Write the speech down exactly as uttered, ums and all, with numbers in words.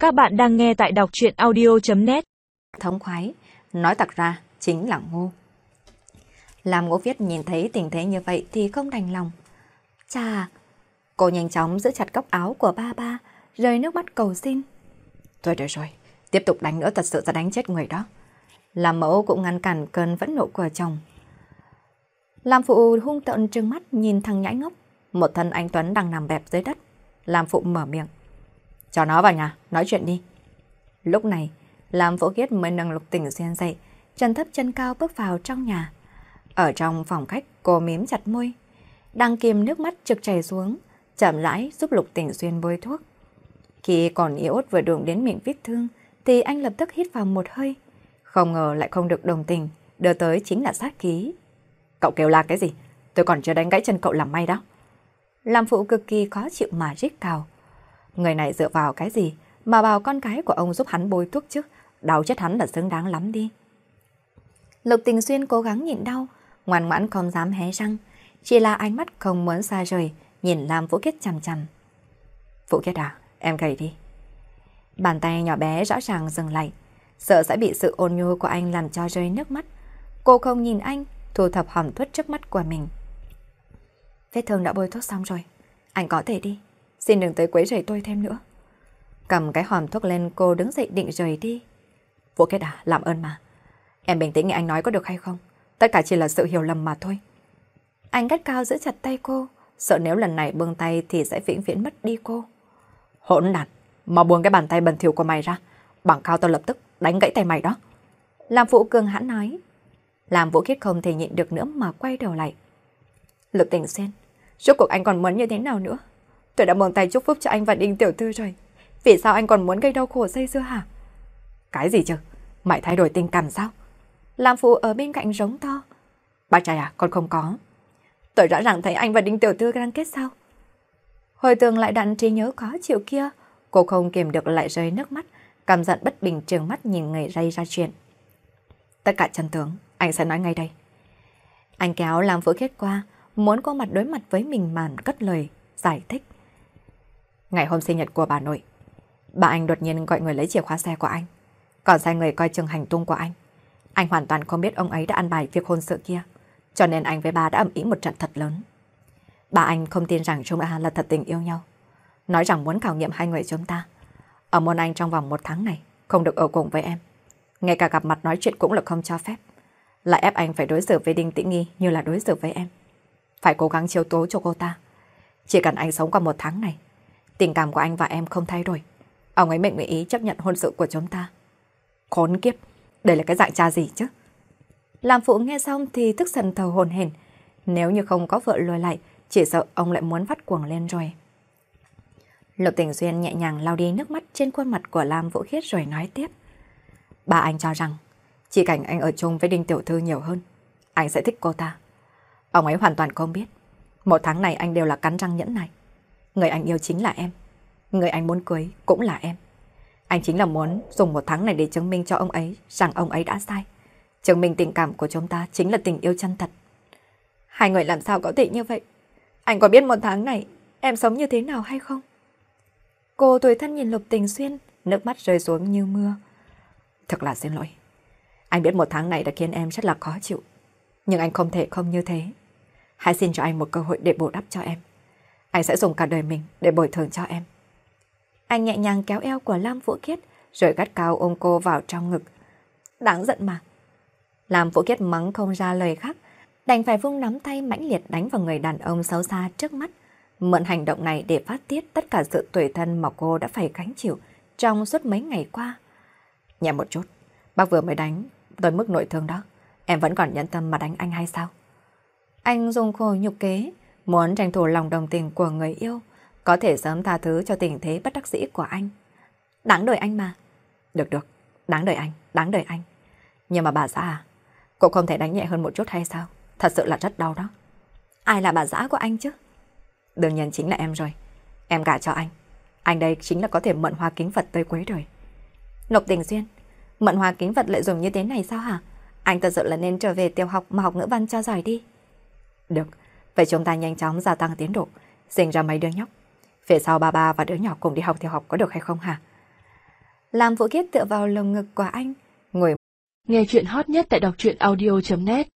Các bạn đang nghe tại đọc truyện audio chấm net. Thống khoái, nói thật ra chính là ngu. Làm Ngô Viết nhìn thấy tình thế như vậy thì không đành lòng. Chà, cô nhanh chóng giữ chặt góc áo của ba ba, rơi nước mắt cầu xin. Thôi được rồi, tiếp tục đánh nữa thật sự sẽ đánh chết người đó. Làm mẫu cũng ngăn cản cơn phẫn nộ của chồng. Làm phụ hung tợn trừng mắt nhìn thằng nhãi ngốc, một thân anh Tuấn đang nằm bẹp dưới đất. Làm phụ mở miệng. Cho nó vào nhà, nói chuyện đi. Lúc này, Làm Vũ Khiết mới nâng Lục Tình Xuyên dậy, chân thấp chân cao bước vào trong nhà. Ở trong phòng khách, cô mím chặt môi, đang kìm nước mắt trực chảy xuống, chậm rãi giúp Lục Tình Xuyên bôi thuốc. Khi còn yếu ớt vừa đụng đến miệng vết thương, thì anh lập tức hít vào một hơi. Không ngờ lại không được đồng tình, đưa tới chính là sát khí. Cậu kêu la cái gì? Tôi còn chưa đánh gãy chân cậu làm may đó. Làm phụ cực kỳ khó chịu mà rít cào. Người này dựa vào cái gì mà bảo con gái của ông giúp hắn bôi thuốc chứ? Đau chết hắn là xứng đáng lắm đi. Lục Tình Xuyên cố gắng nhịn đau, ngoan ngoãn không dám hé răng, chỉ là ánh mắt không muốn xa rời, nhìn Lam Vũ Khiết chằm chằm. Vũ Khiết à, em gầy đi. Bàn tay nhỏ bé rõ ràng dừng lại, sợ sẽ bị sự ôn nhu của anh làm cho rơi nước mắt. Cô không nhìn anh, thu thập hòm thuốc trước mắt của mình. Vết thương đã bôi thuốc xong rồi, anh có thể đi. Xin đừng tới quấy rầy tôi thêm nữa. Cầm cái hòm thuốc lên, cô đứng dậy định rời đi. Vũ Khiết à, làm ơn mà. Em bình tĩnh nghe anh nói có được hay không? Tất cả chỉ là sự hiểu lầm mà thôi. Anh gắt cao giữ chặt tay cô, sợ nếu lần này buông tay thì sẽ vĩnh viễn mất đi cô. Hỗn đản, mà buông cái bàn tay bẩn thỉu của mày ra, bằng cao tao lập tức đánh gãy tay mày đó. Làm Vũ cường hãn nói. Làm Vũ Khiết không thể nhịn được nữa mà quay đầu lại. Lục Tình Xuyên, rốt cuộc anh còn muốn như thế nào nữa? Tôi đã buông tay chúc phúc cho anh và Đinh tiểu thư rồi. Vì sao anh còn muốn gây đau khổ dây dưa hả? Cái gì chứ? Mày thay đổi tình cảm sao? Làm Phụ ở bên cạnh rống to. Bác trai à, con không có. Tôi rõ ràng thấy anh và Đinh tiểu thư đang kết sao? Hồi tưởng lại đoạn trí nhớ khó chịu kia, cô không kiềm được lại rơi nước mắt, căm giận bất bình trừng mắt nhìn người gây ra chuyện. Tất cả chân tướng, anh sẽ nói ngay đây. Anh kéo Lam Vũ Khiết qua, muốn cô mặt đối mặt với mình mà cất lời, giải thích. Ngày hôm sinh nhật của bà nội, bà anh đột nhiên gọi người lấy chìa khóa xe của anh, còn sai người coi chừng hành tung của anh. Anh hoàn toàn không biết ông ấy đã ăn bài việc hôn sự kia, cho nên anh với bà đã ầm ĩ một trận thật lớn. Bà anh không tin rằng chúng ta là thật tình yêu nhau, nói rằng muốn khảo nghiệm hai người chúng ta. Ở môn anh trong vòng một tháng này không được ở cùng với em, ngay cả gặp mặt nói chuyện cũng là không cho phép. Lại ép anh phải đối xử với Đinh Tĩnh Nghi như là đối xử với em, phải cố gắng chiếu cố cho cô ta. Chỉ cần anh sống qua một tháng này, tình cảm của anh và em không thay đổi, ông ấy mệnh nguyện ý chấp nhận hôn sự của chúng ta. Khốn kiếp, đây là cái dạng cha gì chứ? Làm Phụ nghe xong thì tức giận thở hổn hển. Nếu như không có vợ lùi lại, chỉ sợ ông lại muốn phát cuồng lên rồi. Lục Tình Xuyên nhẹ nhàng lau đi nước mắt trên khuôn mặt của Lam Vũ Khiết rồi nói tiếp. Bà anh cho rằng chỉ cảnh anh ở chung với Đinh tiểu thư nhiều hơn, anh sẽ thích cô ta. Ông ấy hoàn toàn không biết, một tháng này anh đều là cắn răng nhẫn nại. Người anh yêu chính là em, người anh muốn cưới cũng là em. Anh chính là muốn dùng một tháng này để chứng minh cho ông ấy rằng ông ấy đã sai, chứng minh tình cảm của chúng ta chính là tình yêu chân thật. Hai người làm sao có thể như vậy? Anh có biết một tháng này em sống như thế nào hay không? Cô tủi thân nhìn Lục Tình Xuyên, nước mắt rơi xuống như mưa. Thật là xin lỗi. Anh biết một tháng này đã khiến em rất là khó chịu, nhưng anh không thể không như thế. Hãy xin cho anh một cơ hội để bù đắp cho em. Anh sẽ dùng cả đời mình để bồi thường cho em. Anh nhẹ nhàng kéo eo của Lam Vũ Khiết, rồi gắt cao ôm cô vào trong ngực. Đáng giận mà. Lam Vũ Khiết mắng không ra lời khác, đành phải vung nắm tay mãnh liệt đánh vào người đàn ông xấu xa trước mắt, mượn hành động này để phát tiết tất cả sự tủi thân mà cô đã phải gánh chịu trong suốt mấy ngày qua. Nhẹ một chút, bác vừa mới đánh tới mức nội thương đó, em vẫn còn nhẫn tâm mà đánh anh hay sao? Anh dùng khổ nhục kế, muốn tranh thủ lòng đồng tình của người yêu, có thể sớm tha thứ cho tình thế bất đắc dĩ của anh. Đáng đời anh mà. Được được, đáng đời anh, đáng đời anh. Nhưng mà bà xã à, cô không thể đánh nhẹ hơn một chút hay sao? Thật sự là rất đau đó. Ai là bà xã của anh chứ? Đương nhiên chính là em rồi. Em gả cho anh. Anh đây chính là có thể mượn hoa kính Phật tới cuối đời. Lục Tình Xuyên, mượn hoa kính Phật lại dùng như thế này sao hả? Anh thật sự là nên trở về tiểu học mà học ngữ văn cho giỏi đi. Được, vậy chúng ta nhanh chóng gia tăng tiến độ, sinh ra mấy đứa nhóc. Về sau ba ba và đứa nhỏ cùng đi học tiểu học có được hay không hả? làm Vũ Kiết tựa vào lồng ngực của anh, ngồi. Nghe chuyện hot nhất tại đọc truyện audio chấm net